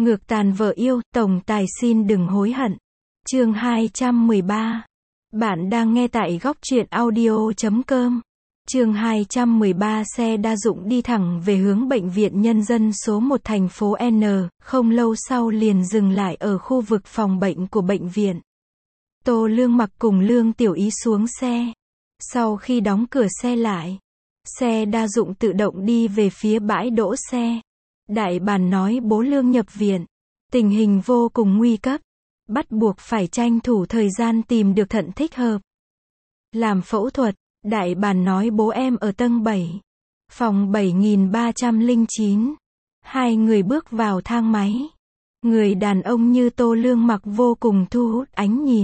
Ngược tàn vợ yêu, tổng tài xin đừng hối hận. Chương 213. Bạn đang nghe tại góc truyện audio.com. Chương 213. Xe đa dụng đi thẳng về hướng bệnh viện nhân dân số 1 thành phố N, không lâu sau liền dừng lại ở khu vực phòng bệnh của bệnh viện. Tô Lương Mặc cùng Lương Tiểu Ý xuống xe. Sau khi đóng cửa xe lại, xe đa dụng tự động đi về phía bãi đỗ xe. Đại bản nói bố Lương nhập viện, tình hình vô cùng nguy cấp, bắt buộc phải tranh thủ thời gian tìm được thận thích hợp làm phẫu thuật. Đại bản nói bố em ở tầng 7, phòng 7309. Hai người bước vào thang máy. Người đàn ông như Tô Lương Mặc vô cùng thu hút ánh nhìn.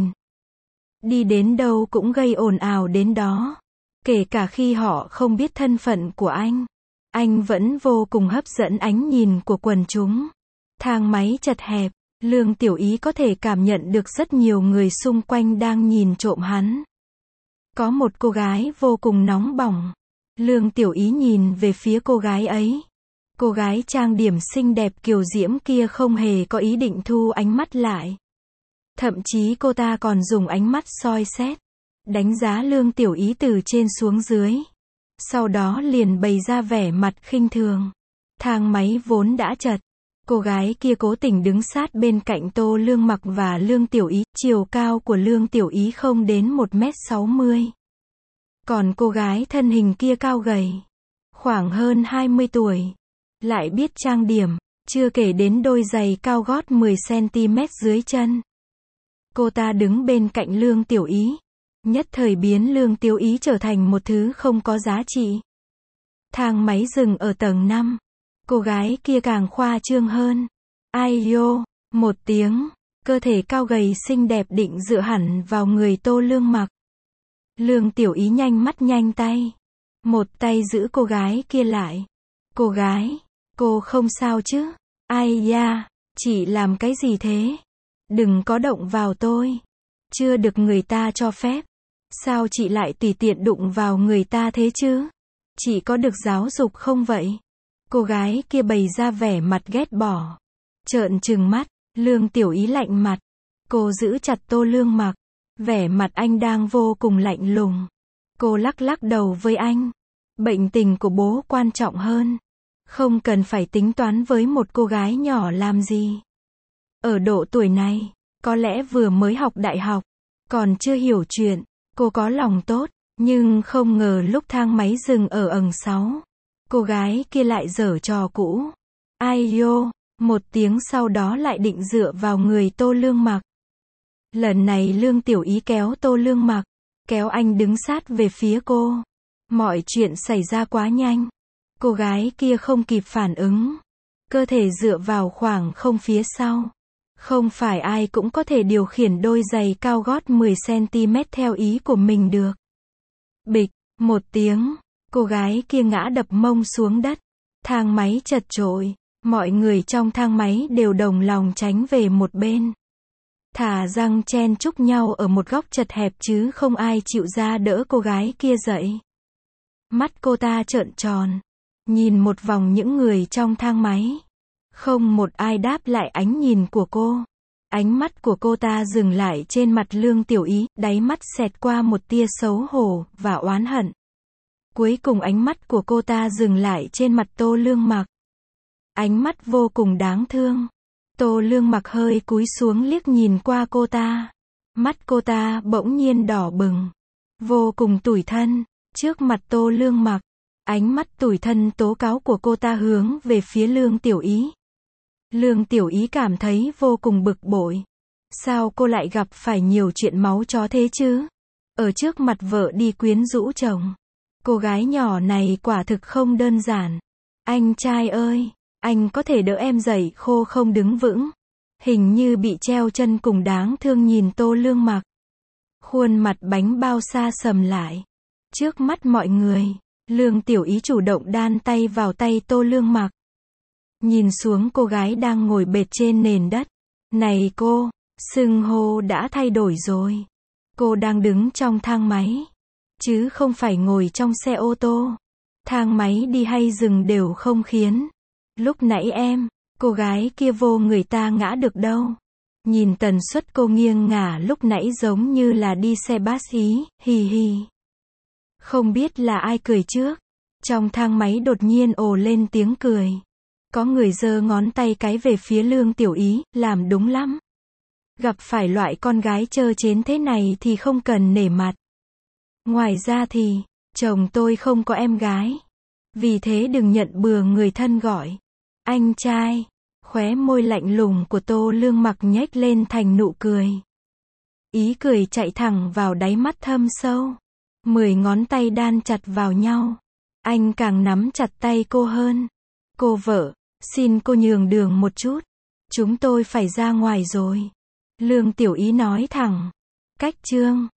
Đi đến đâu cũng gây ồn ào đến đó. Kể cả khi họ không biết thân phận của anh vẫn vô cùng hấp dẫn ánh nhìn của quần chúng. Thang máy chật hẹp, Lương Tiểu Ý có thể cảm nhận được rất nhiều người xung quanh đang nhìn trộm hắn. Có một cô gái vô cùng nóng bỏng. Lương Tiểu Ý nhìn về phía cô gái ấy. Cô gái trang điểm xinh đẹp kiều diễm kia không hề có ý định thu ánh mắt lại. Thậm chí cô ta còn dùng ánh mắt soi xét, đánh giá Lương Tiểu Ý từ trên xuống dưới. Sau đó liền bày ra vẻ mặt khinh thường. Thang máy vốn đã chật. Cô gái kia cố tình đứng sát bên cạnh Tô Lương Mặc và Lương Tiểu Ý. Chiều cao của Lương Tiểu Ý không đến 1m60. Còn cô gái thân hình kia cao gầy, khoảng hơn 20 tuổi. Lại biết trang điểm, chưa kể đến đôi giày cao gót 10cm dưới chân. Cô ta đứng bên cạnh Lương Tiểu Ý, nhất thời biến Lương Tiểu Ý trở thành một thứ không có giá trị. Thang máy dừng ở tầng 5. Cô gái kia càng khoa trương hơn. Ai yo, một tiếng, cơ thể cao gầy xinh đẹp định dựa hẳn vào người Tô Lương Mặc. Lương Tiểu Ý nhanh mắt nhanh tay. Một tay giữ cô gái kia lại. Cô gái, cô không sao chứ? Ai da, chị làm cái gì thế? Đừng có động vào tôi. Chưa được người ta cho phép. Sao chị lại tùy tiện đụng vào người ta thế chứ? Chị có được giáo dục không vậy? Cô gái kia bày ra vẻ mặt ghét bỏ. Trợn trừng mắt, Lương Tiểu Ý lạnh mặt. Cô giữ chặt Tô Lương Mặc. Vẻ mặt anh đang vô cùng lạnh lùng. Cô lắc lắc đầu với anh. Bệnh tình của bố quan trọng hơn. Không cần phải tính toán với một cô gái nhỏ làm gì. Ở độ tuổi này, có lẽ vừa mới học đại học, còn chưa hiểu chuyện. Cô có lòng tốt, nhưng không ngờ lúc thang máy dừng ở ầng 6, cô gái kia lại giở trò cũ. Ai yo, một tiếng sau đó lại định dựa vào người Tô Lương Mặc. Lần này Lương Tiểu Ý kéo Tô Lương Mặc, kéo anh đứng sát về phía cô. Mọi chuyện xảy ra quá nhanh. Cô gái kia không kịp phản ứng. Cơ thể dựa vào khoảng không phía sau. Không phải ai cũng có thể điều khiển đôi giày cao gót 10cm theo ý của mình được. Bịch, một tiếng, cô gái kia ngã đập mông xuống đất. Thang máy chật chội, mọi người trong thang máy đều đồng lòng tránh về một bên. Thả răng chen chúc nhau ở một góc chật hẹp chứ không ai chịu ra đỡ cô gái kia dậy. Mắt cô ta trợn tròn, nhìn một vòng những người trong thang máy. Không một ai đáp lại ánh nhìn của cô. Ánh mắt của cô ta dừng lại trên mặt Lương Tiểu Ý, đáy mắt xẹt qua một tia xấu hổ và oán hận. Cuối cùng ánh mắt của cô ta dừng lại trên mặt Tô Lương Mặc. Ánh mắt vô cùng đáng thương. Tô Lương Mặc hơi cúi xuống liếc nhìn qua cô ta. Mắt cô ta bỗng nhiên đỏ bừng. Vô cùng tủi thân. Trước mặt Tô Lương Mặc, ánh mắt tủi thân tố cáo của cô ta hướng về phía Lương Tiểu Ý. Lương Tiểu Ý cảm thấy vô cùng bực bội. Sao cô lại gặp phải nhiều chuyện máu chó thế chứ? Ở trước mặt vợ đi quyến rũ chồng. Cô gái nhỏ này quả thực không đơn giản. Anh trai ơi, anh có thể đỡ em dậy khô không đứng vững. Hình như bị treo chân cùng đáng thương nhìn Tô Lương Mặc. Khuôn mặt bánh bao xa sầm lại. Trước mắt mọi người, Lương Tiểu Ý chủ động đan tay vào tay Tô Lương Mặc. Nhìn xuống cô gái đang ngồi bệt trên nền đất. Này cô, xưng hô đã thay đổi rồi. Cô đang đứng trong thang máy, chứ không phải ngồi trong xe ô tô. Thang máy đi hay dừng đều không khiến. Lúc nãy em Cô gái kia vô người ta ngã được đâu. Nhìn tần suất cô nghiêng ngả lúc nãy giống như là đi xe bus ý, hì hì. Không biết là ai cười trước. Trong thang máy đột nhiên ồ lên tiếng cười. Có người giơ ngón tay cái về phía Lương Tiểu Ý, làm đúng lắm. Gặp phải loại con gái trơ trến thế này thì không cần nể mặt. Ngoài ra thì, chồng tôi không có em gái. Vì thế đừng nhận bừa người thân gọi. Anh trai. Khóe môi lạnh lùng của Tô Lương Mặc nhếch lên thành nụ cười. Ý cười chạy thẳng vào đáy mắt thâm sâu. 10 ngón tay đan chặt vào nhau. Anh càng nắm chặt tay cô hơn. Cô vợ, xin cô nhường đường một chút. Chúng tôi phải ra ngoài rồi. Lương Tiểu Ý nói thẳng. Cách chương.